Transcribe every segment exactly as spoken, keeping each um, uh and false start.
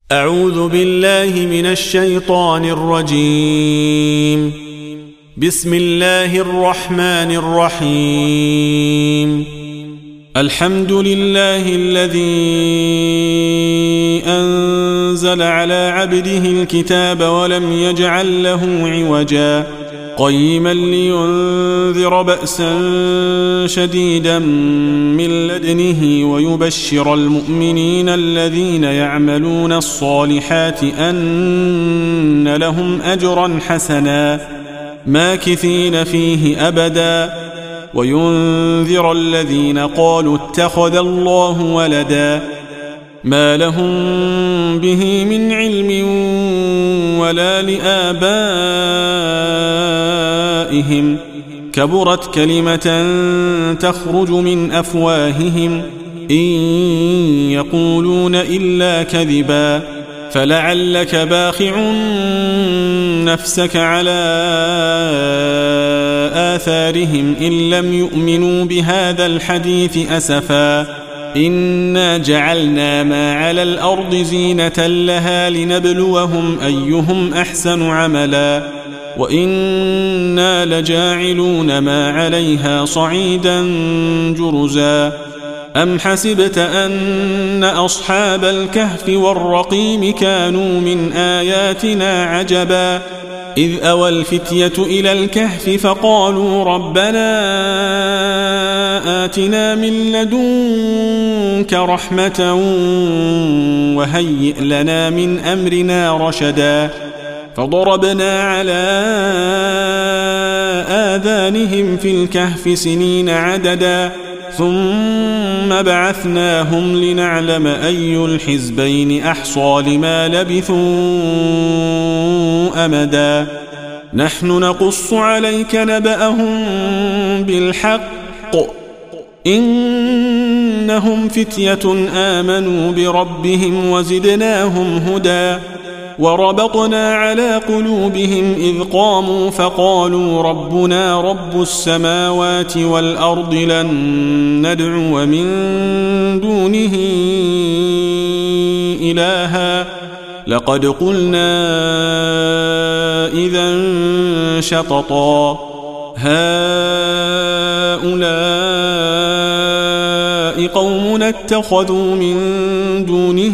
أعوذ بالله من الشيطان الرجيم. بسم الله الرحمن الرحيم. الحمد لله الذي أنزل على عبده الكتاب ولم يجعل له عوجا قيما لينذر بأسا شديدا من لدنه ويبشر المؤمنين الذين يعملون الصالحات أن لهم أجرا حسنا ماكثين فيه أبدا وينذر الذين قالوا اتخذ الله ولدا ما لهم به من علم ولا لآبائهم كبرت كلمة تخرج من أفواههم إن يقولون إلا كذبا فلعلك باخع نفسك على آثارهم إن لم يؤمنوا بهذا الحديث أسفا إنا جعلنا ما على الأرض زينة لها لنبلوهم أيهم أحسن عملا وإنا لجاعلون ما عليها صعيدا جرزا أم حسبت أن أصحاب الكهف والرقيم كانوا من آياتنا عجبا إذ أوى الفتية إلى الكهف فقالوا ربنا آتنا من لدنك رحمة وهيئ لنا من أمرنا رشدا فضربنا على آذانهم في الكهف سنين عددا ثم بعثناهم لنعلم أي الحزبين أحصى لما لبثوا أمدا نحن نقص عليك نبأهم بالحق إنهم فتية آمنوا بربهم وزدناهم هدى وربطنا على قلوبهم إذ قاموا فقالوا ربنا رب السماوات والأرض لن ندعو من دونه إلها لقد قلنا إذا شططا هؤلاء قومنا اتخذوا من دونه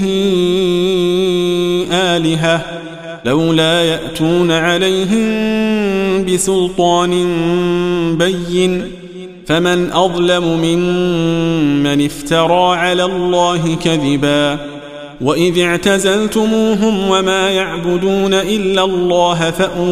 آلهة لولا يأتون عليهم بسلطان بين فمن أظلم ممن افترى على الله كذبا وإذ اعتزلتموهم وما يعبدون إلا الله فأووا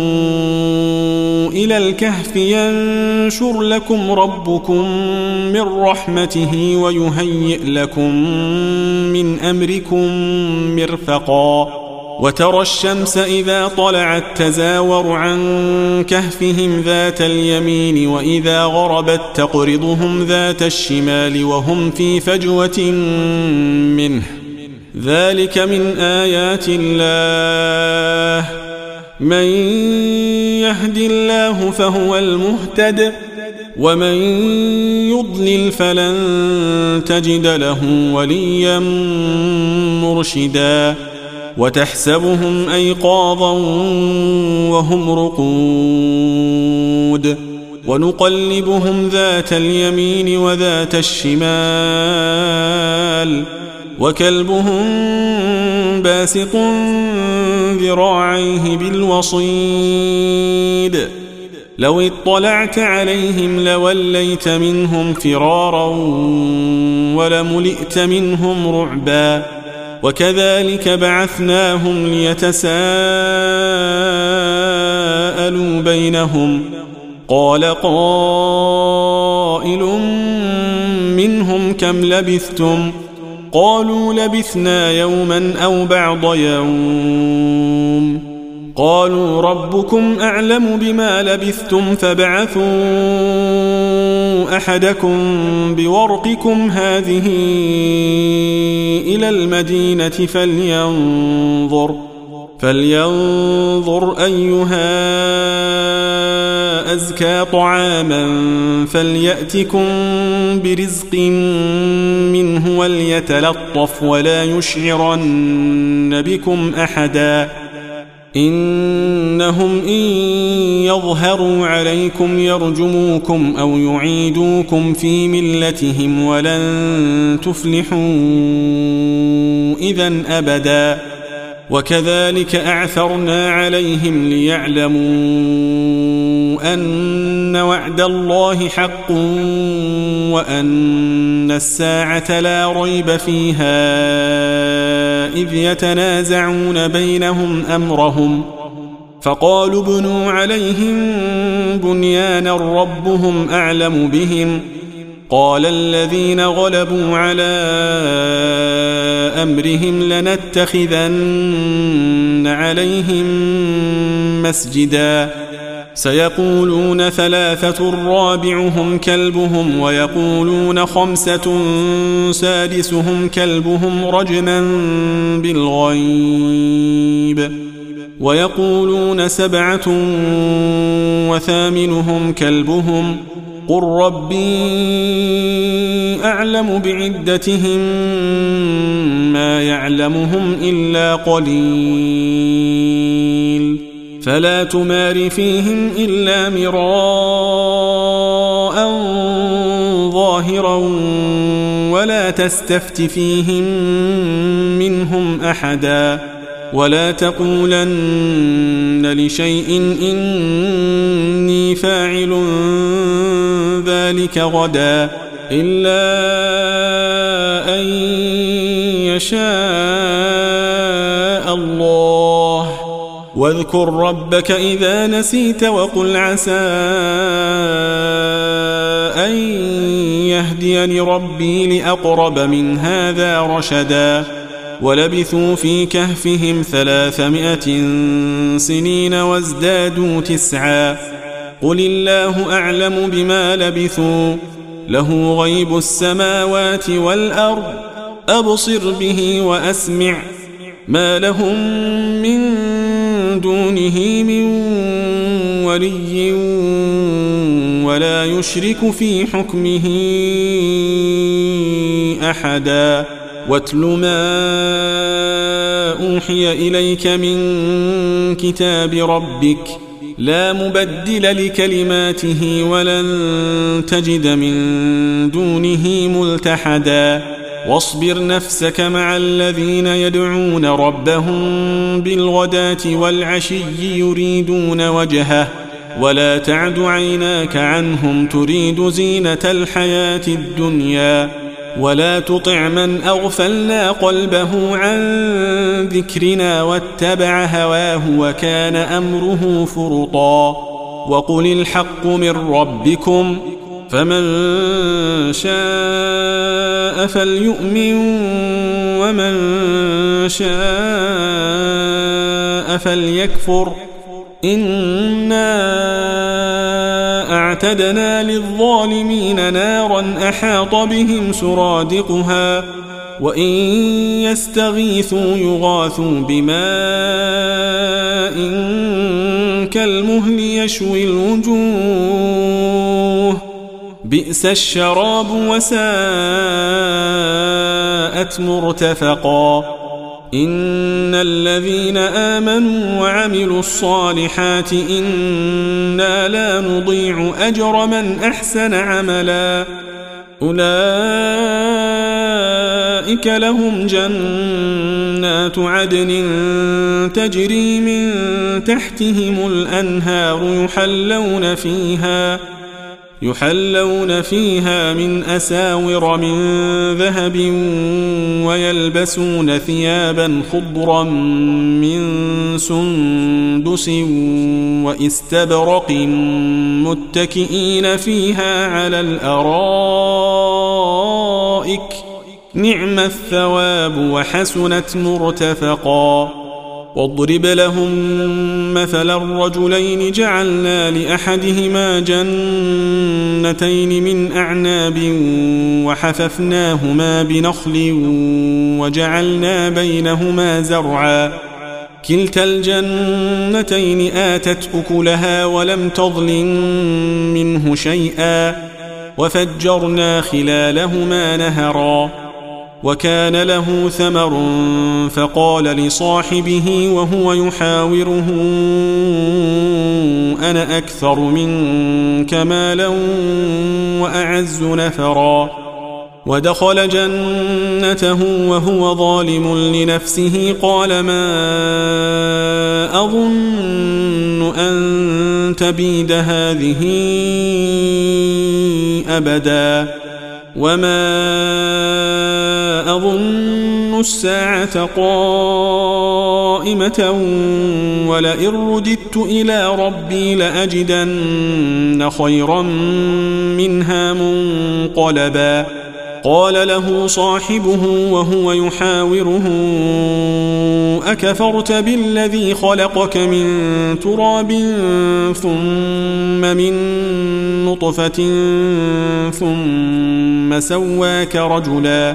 إلى الكهف ينشر لكم ربكم من رحمته ويهيئ لكم من أمركم مرفقا وترى الشمس إذا طلعت تزاور عن كهفهم ذات اليمين وإذا غربت تقرضهم ذات الشمال وهم في فجوة منه ذلك من آيات الله من يهد الله فهو المهتد ومن يضلل فلن تجد له وليا مرشدا وتحسبهم أيقاظا وهم رقود ونقلبهم ذات اليمين وذات الشمال وكلبهم باسط ذراعيه بالوصيد لو اطلعت عليهم لوليت منهم فرارا ولملئت منهم رعبا وكذلك بعثناهم ليتساءلوا بينهم قال قائل منهم كم لبثتم قالوا لبثنا يوما أو بعض يوم قالوا ربكم أعلم بما لبثتم فابعثوا أحدكم بورقكم هذه إلى المدينة فلينظر فلينظر أيها أزكى طعاما فليأتكم برزق منه وليتلطف ولا يشعرن بكم أحدا إنهم إن يظهروا عليكم يرجموكم أو يعيدوكم في ملتهم ولن تفلحوا إذن أبدا وكذلك أعثرنا عليهم ليعلموا أن وعد الله حق وأن الساعة لا ريب فيها إذ يتنازعون بينهم أمرهم فقالوا ابنوا عليهم بنيانا ربهم أعلم بهم قال الذين غلبوا على أمرهم لنتخذن عليهم مسجدا سيقولون ثلاثة رابعهم كلبهم ويقولون خمسة سادسهم كلبهم رجما بالغيب ويقولون سبعة وثامنهم كلبهم قل ربي أعلم بعدتهم ما يعلمهم إلا قليل فلا تمار فيهم إلا مراء ظاهرا ولا تستفت فيهم منهم أحدا ولا تقولن لشيء إني فاعل ذلك غدا إلا أن يشاء الله واذكر ربك إذا نسيت وقل عسى أن يهديني ربي لأقرب من هذا رشدا ولبثوا في كهفهم ثلاثمائة سنين وازدادوا تسعا قل الله أعلم بما لبثوا له غيب السماوات والأرض أبصر به وأسمع ما لهم من دونه من ولي ولا يشرك في حكمه أحدا واتل ما أوحي إليك من كتاب ربك لا مبدل لكلماته ولن تجد من دونه ملتحدا واصبر نفسك مع الذين يدعون ربهم بالغداة والعشي يريدون وجهه ولا تعد عيناك عنهم تريد زينة الحياة الدنيا ولا تطع من أغفلنا قلبه عن ذكرنا واتبع هواه وكان أمره فرطا وقل الحق من ربكم فمن شاء فليؤمن ومن شاء فليكفر إنا أعتدنا للظالمين نارا أحاط بهم سرادقها وإن يستغيثوا يغاثوا بماء كالمهل يشوي الوجوه بئس الشراب وساءت مرتفقا إن الذين آمنوا وعملوا الصالحات إنا لا نضيع أجر من أحسن عملا أولئك لهم جنات عدن تجري من تحتهم الأنهار يحلون فيها يحلون فيها من أساور من ذهب ويلبسون ثيابا خضرا من سندس وإستبرق متكئين فيها على الأرائك نعم الثواب وحسنت مرتفقا واضرب لهم مثل الرجلين جعلنا لأحدهما جنتين من أعناب وحففناهما بنخل وجعلنا بينهما زرعا كلتا الجنتين آتت أكلها ولم تظلم منه شيئا وفجرنا خلالهما نهرا وكان له ثمر فقال لصاحبه وهو يحاوره أنا أكثر منك مالا وأعز نفرا ودخل جنته وهو ظالم لنفسه قال ما أظن أن تبيد هذه أبدا وما أظن الساعة قائمة ولئن رددت إلى ربي لأجدن خيرا منها منقلبا قال له صاحبه وهو يحاوره أكفرت بالذي خلقك من تراب ثم من نطفة ثم سواك رجلا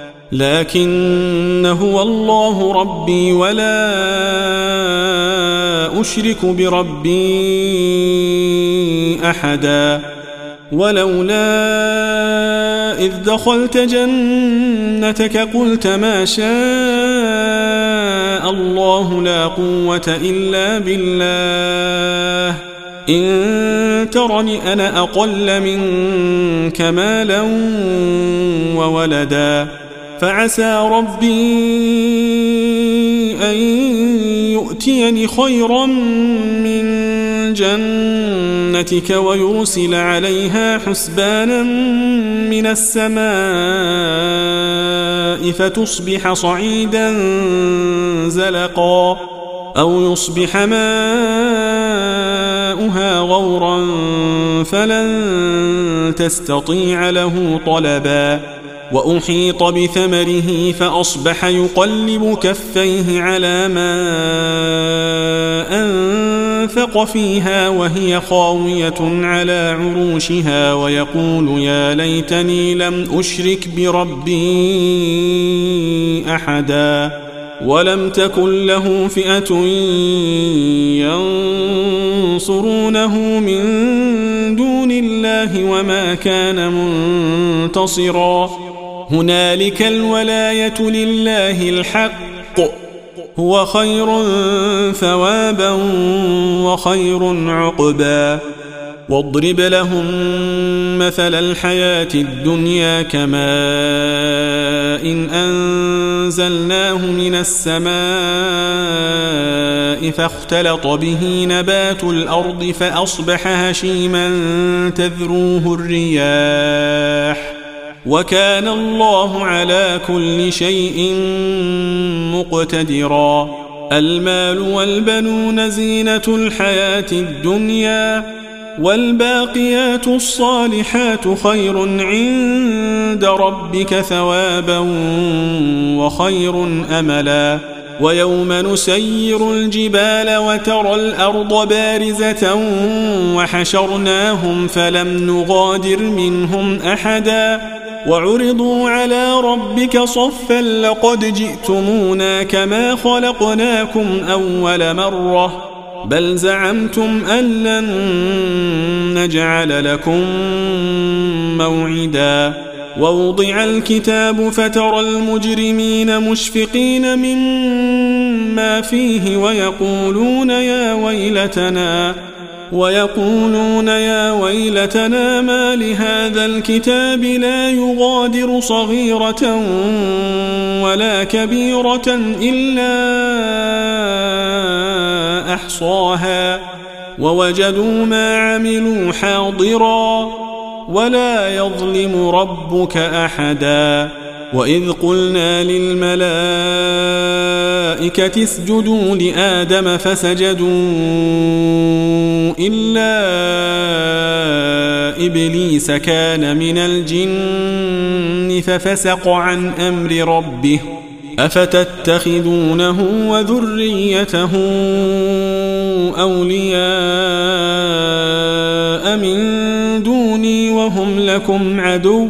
لكن هو الله ربي ولا أشرك بربي أحدا ولولا إذ دخلت جنتك قلت ما شاء الله لا قوة إلا بالله إن ترني أنا أقل منك مالا وولدا فعسى ربي أن يؤتيني خيرا من جنتك ويرسل عليها حسبانا من السماء فتصبح صعيدا زلقا أو يصبح ماؤها غورا فلن تستطيع له طلبا وأحيط بثمره فأصبح يقلب كفيه على ما أنفق فيها وهي خاوية على عروشها ويقول يا ليتني لم أشرك بربي أحدا ولم تكن له فئة ينصرونه من دون الله وما كان منتصرا هنالك الولاية لله الحق هو خير ثوابا وخير عقبا واضرب لهم مثل الحياة الدنيا كماء إن أنزلناه من السماء فاختلط به نبات الأرض فأصبح هشيما تذروه الرياح وكان الله على كل شيء مقتدرا المال والبنون زينة الحياة الدنيا والباقيات الصالحات خير عند ربك ثوابا وخير أملا ويوم نسير الجبال وترى الأرض بارزة وحشرناهم فلم نغادر منهم أحدا وعرضوا على ربك صفا لقد جئتمونا كما خلقناكم أول مرة بل زعمتم أن لن نجعل لكم موعدا ووضع الكتاب فترى المجرمين مشفقين مما فيه ويقولون يا ويلتنا ويقولون يا ويلتنا ما لهذا الكتاب لا يغادر صغيرة ولا كبيرة إلا أحصاها ووجدوا ما عملوا حاضرا ولا يظلم ربك أحدا وإذ قلنا للملائكة اسجدوا لآدم فسجدوا إلا إبليس كان من الجن ففسق عن أمر ربه أفتتخذونه وذريته أولياء من دوني وهم لكم عدو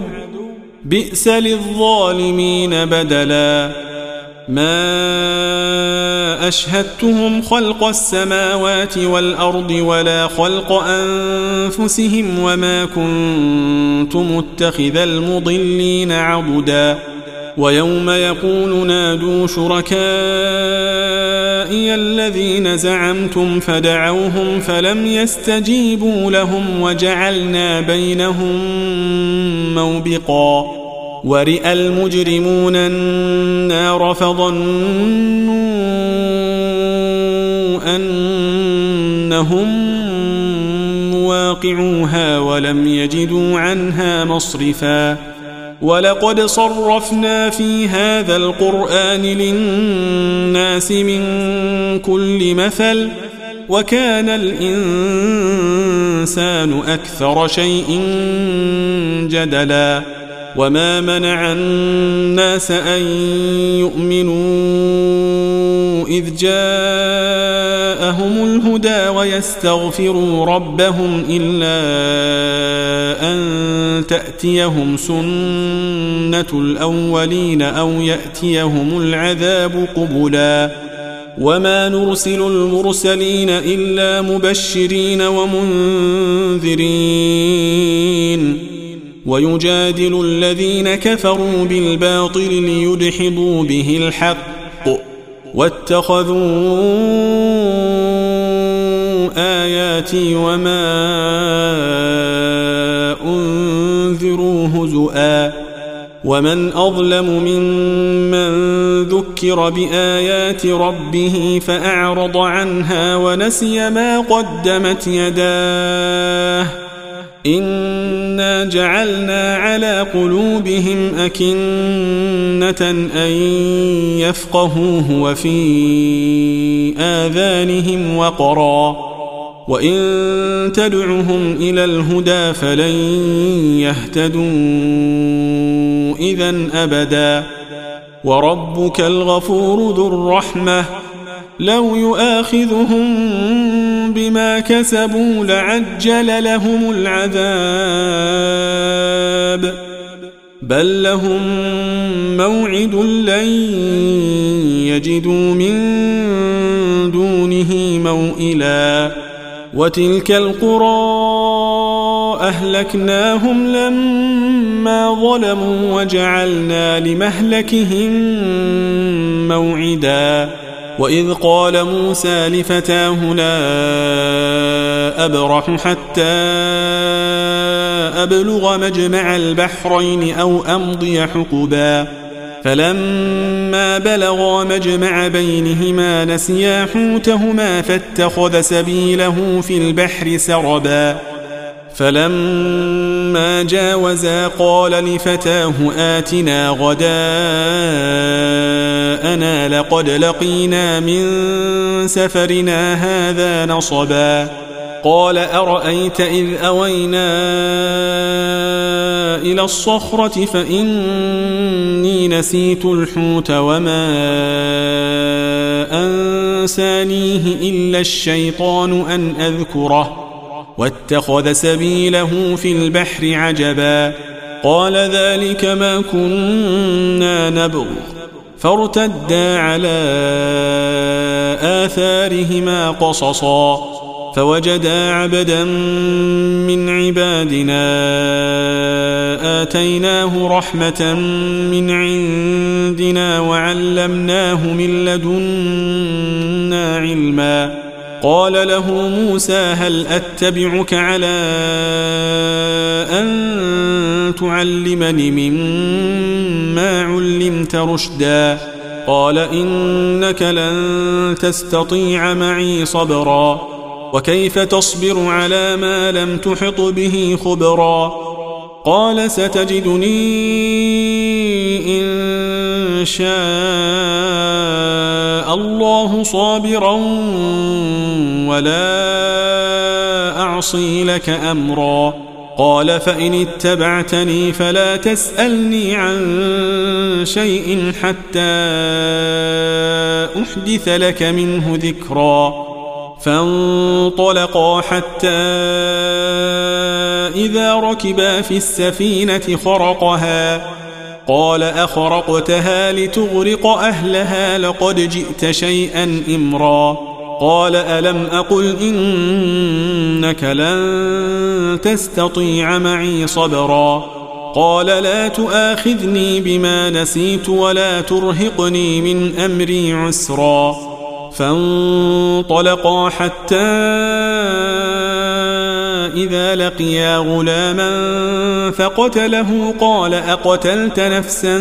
بئس للظالمين بدلا ما أشهدتهم خلق السماوات والأرض ولا خلق أنفسهم وما كنت متخذ المضلين عضدا ويوم يقول نادوا شركائي الذين زعمتم فدعوهم فلم يستجيبوا لهم وجعلنا بينهم موبقا ورئ المجرمون النار فظنوا أنهم مواقعوها ولم يجدوا عنها مصرفا ولقد صرفنا في هذا القرآن للناس من كل مثل وكان الإنسان أكثر شيء جدلا وما منع الناس أن يؤمنوا إذ جاءهم الهدى ويستغفروا ربهم إلا أن تأتيهم سنة الأولين أو يأتيهم العذاب قبلا وما نرسل المرسلين إلا مبشرين ومنذرين ويجادل الذين كفروا بالباطل ليدحضوا به الحق واتخذوا آياتي وما أنذروا هزؤا ومن أظلم ممن ذكر بآيات ربه فأعرض عنها ونسي ما قدمت يداه إنا جعلنا على قلوبهم أكنة أن يفقهوه وفي آذانهم وقرا وإن تدعهم إلى الهدى فلن يهتدوا إذن أبدا وربك الغفور ذو الرحمة لو يؤاخذهم بما كسبوا لعجل لهم العذاب بل لهم موعد لن يجدوا من دونه موئلا وتلك القرى أهلكناهم لما ظلموا وجعلنا لمهلكهم موعدا وإذ قال موسى لفتاه لا أبرح حتى أبلغ مجمع البحرين أو أمضي حقبا فلما بلغا مجمع بينهما نسيا حوتهما فاتخذ سبيله في البحر سربا فلما جاوزا قال لفتاه آتنا غداءنا لقد لقينا من سفرنا هذا نصبا قال أرأيت إذ أوينا إلى الصخرة فإني نسيت الحوت وما أنسانيه إلا الشيطان أن أذكره واتخذ سبيله في البحر عجبا قال ذلك ما كنا نبغ فارتدا على آثارهما قصصا فوجدا عبدا من عبادنا آتيناه رحمة من عندنا وعلمناه من لدنا علما قال له موسى هل أتبعك على أن تعلمني مما علمت رشدا قال إنك لن تستطيع معي صبرا وكيف تصبر على ما لم تحط به خبرا قال ستجدني إن شاء الله صابرا ولا أعصي لك أمرا قال فإن اتبعتني فلا تسألني عن شيء حتى أحدث لك منه ذكرا فانطلقا حتى إذا ركبا في السفينة خرقها قال أخرقتها لتغرق أهلها لقد جئت شيئا إمرا قال ألم أقل إنك لن تستطيع معي صبرا قال لا تؤاخذني بما نسيت ولا ترهقني من أمري عسرا فانطلقا حتى إذا لقيا غلاما فقتله قال أقتلت نفسا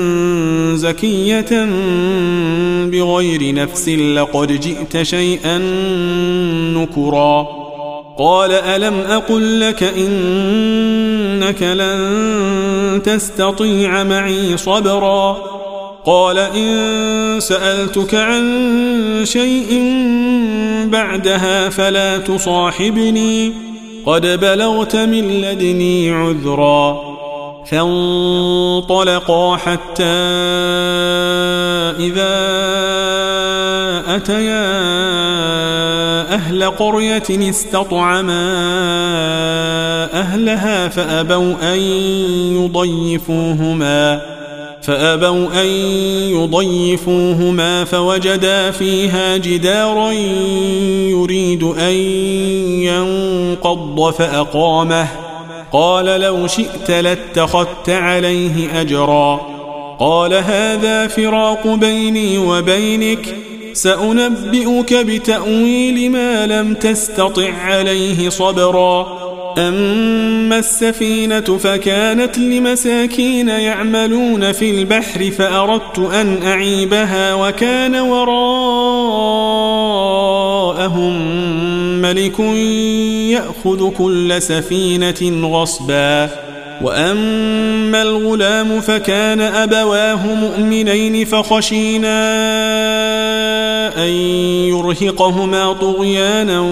زكية بغير نفس لقد جئت شيئا نكرا قال ألم أقل لك إنك لن تستطيع معي صبرا قال إن سألتك عن شيء بعدها فلا تصاحبني قد بلغت من لدني عذرا فانطلقا حتى إذا أتيا أهل قرية استطعما أهلها فأبوا أن يضيفوهما فأبوا أن يضيفوهما فوجدا فيها جدارا يريد أن ينقض فأقامه قال لو شئت لاتخذت عليه أجرا قال هذا فراق بيني وبينك سأنبئك بتأويل ما لم تستطع عليه صبرا أما السفينة فكانت لمساكين يعملون في البحر فأردت أن أعيبها وكان وراءهم ملك يأخذ كل سفينة غصبا وأما الغلام فكان أبواه مؤمنين فخشينا أن يرهقهما طغيانا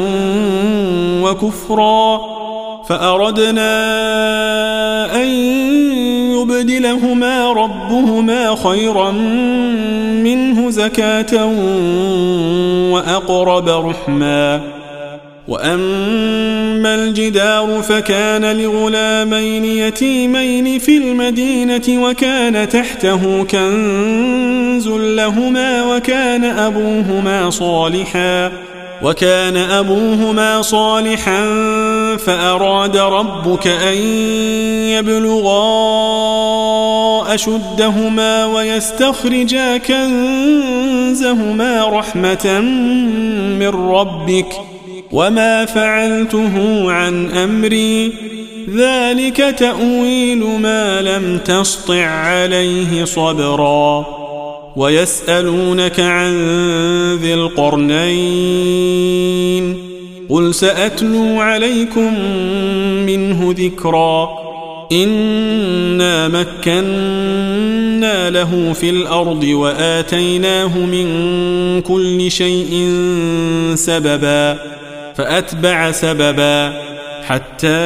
وكفرا فأردنا أن يبدلهما ربهما خيرا منه زكاة وأقرب رحما وأما الجدار فكان لغلامين يتيمين في المدينة وكان تحته كنز لهما وكان أبوهما صالحا وكان أبوهما صالحا فأراد ربك أن يبلغا أشدهما ويستخرجا كنزهما رحمة من ربك وما فعلته عن أمري ذلك تأويل ما لم تسطع عليه صبرا ويسألونك عن ذي القرنين قل سأتلو عليكم منه ذكرا إنا مكنا له في الأرض وآتيناه من كل شيء سببا فأتبع سببا حتى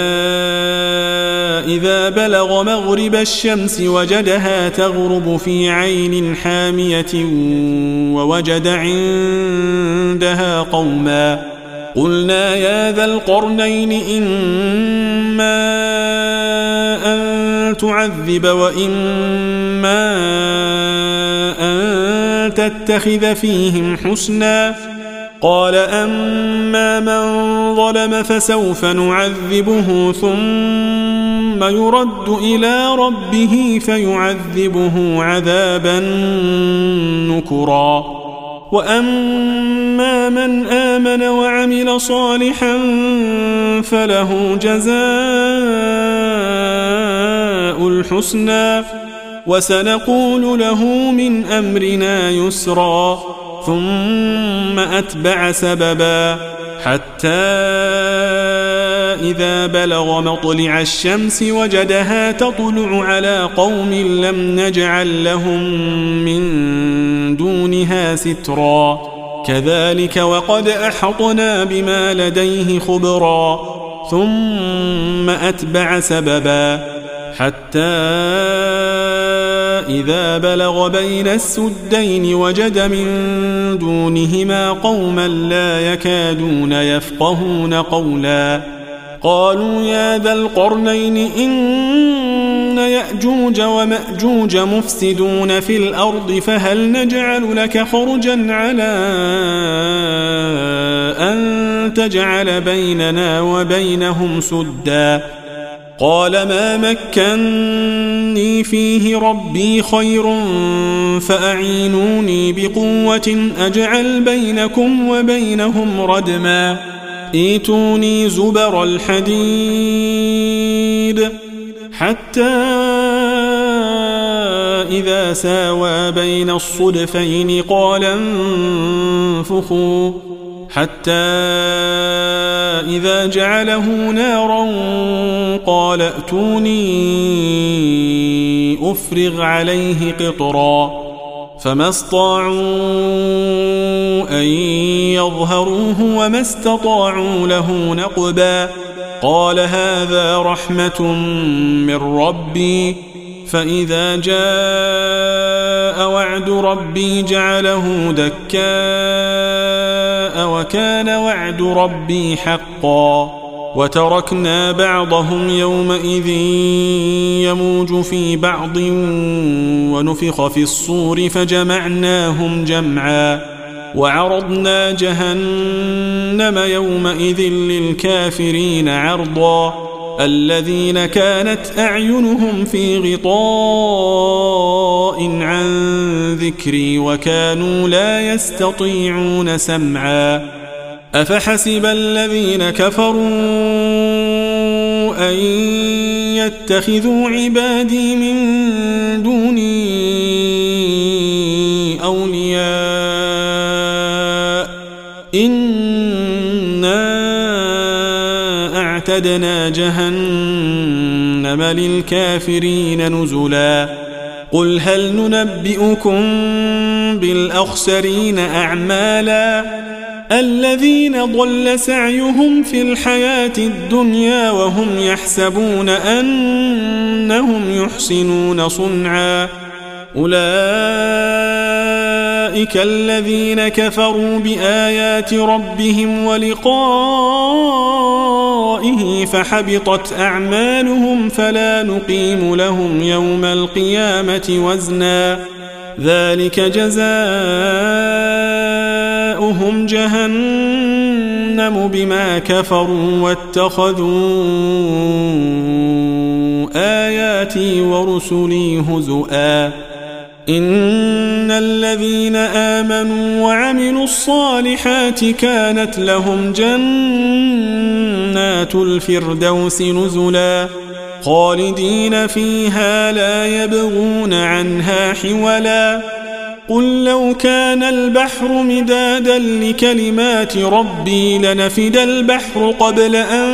إذا بلغ مغرب الشمس وجدها تغرب في عين حامية ووجد عندها قوما قلنا يا ذا القرنين إما أن تعذب وإما أن تتخذ فيهم حسنا قال أما من ظلم فسوف نعذبه ثم يرد إلى ربه فيعذبه عذابا نكرا وأما من آمن وعمل صالحا فله جزاء الحسنى وسنقول له من أمرنا يسرا ثم أتبع سببا حتى إذا بلغ مطلع الشمس وجدها تطلع على قوم لم نجعل لهم من دونها سترا كذلك وقد أحطنا بما لديه خبرا ثم أتبع سببا حتى إذا بلغ بين السدين وجد من دونهما قوما لا يكادون يفقهون قولا قالوا يا ذا القرنين إن يأجوج ومأجوج مفسدون في الأرض فهل نجعل لك خرجا على أن تجعل بيننا وبينهم سدا قال ما مكني فيه ربي خير فأعينوني بقوة أجعل بينكم وبينهم ردما ائتوني زبر الحديد حتى إذا ساوى بين الصدفين قال انفخوا حتى إذا جعله نارا قال ائتوني أفرغ عليه قطرا فما استطاعوا أن يظهروه وما استطاعوا له نقبا قال هذا رحمة من ربي فإذا جاء وعد ربي جعله دكاء وكان وعد ربي حقا وتركنا بعضهم يومئذ يموج في بعض ونفخ في الصور فجمعناهم جمعا وعرضنا جهنم يومئذ للكافرين عرضا الذين كانت أعينهم في غطاء عن ذكري وكانوا لا يستطيعون سمعا أفحسب الذين كفروا أن يتخذوا عبادي من دوني أولياء إنا أعتدنا جهنم للكافرين نزلا قل هل ننبئكم بالأخسرين أعمالا الذين ضل سعيهم في الحياة الدنيا وهم يحسبون أنهم يحسنون صنعا أولئك الذين كفروا بآيات ربهم ولقائه فحبطت أعمالهم فلا نقيم لهم يوم القيامة وزنا ذلك جزاؤهم جهنم بما كفروا واتخذوا آياتي ورسلي هزؤا إن الذين آمنوا وعملوا الصالحات كانت لهم جنات الفردوس نزلا خالدين فيها لا يبغون عنها حولا قل لو كان البحر مدادا لكلمات ربي لنفد البحر قبل أن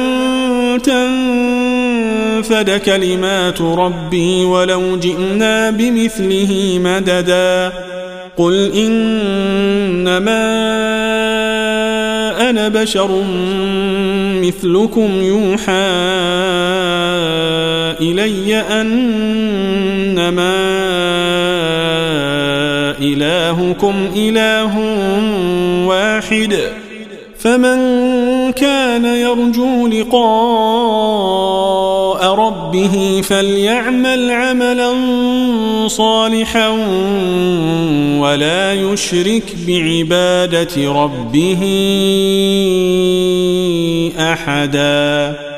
تنفد كلمات ربي ولو جئنا بمثله مددا قل إنما أنا بشر مثلكم يوحى إلي أنما إلهكم إله واحد فمن كان يرجو لقاء ربه فليعمل عملا صالحا ولا يشرك بعبادة ربه أحدا.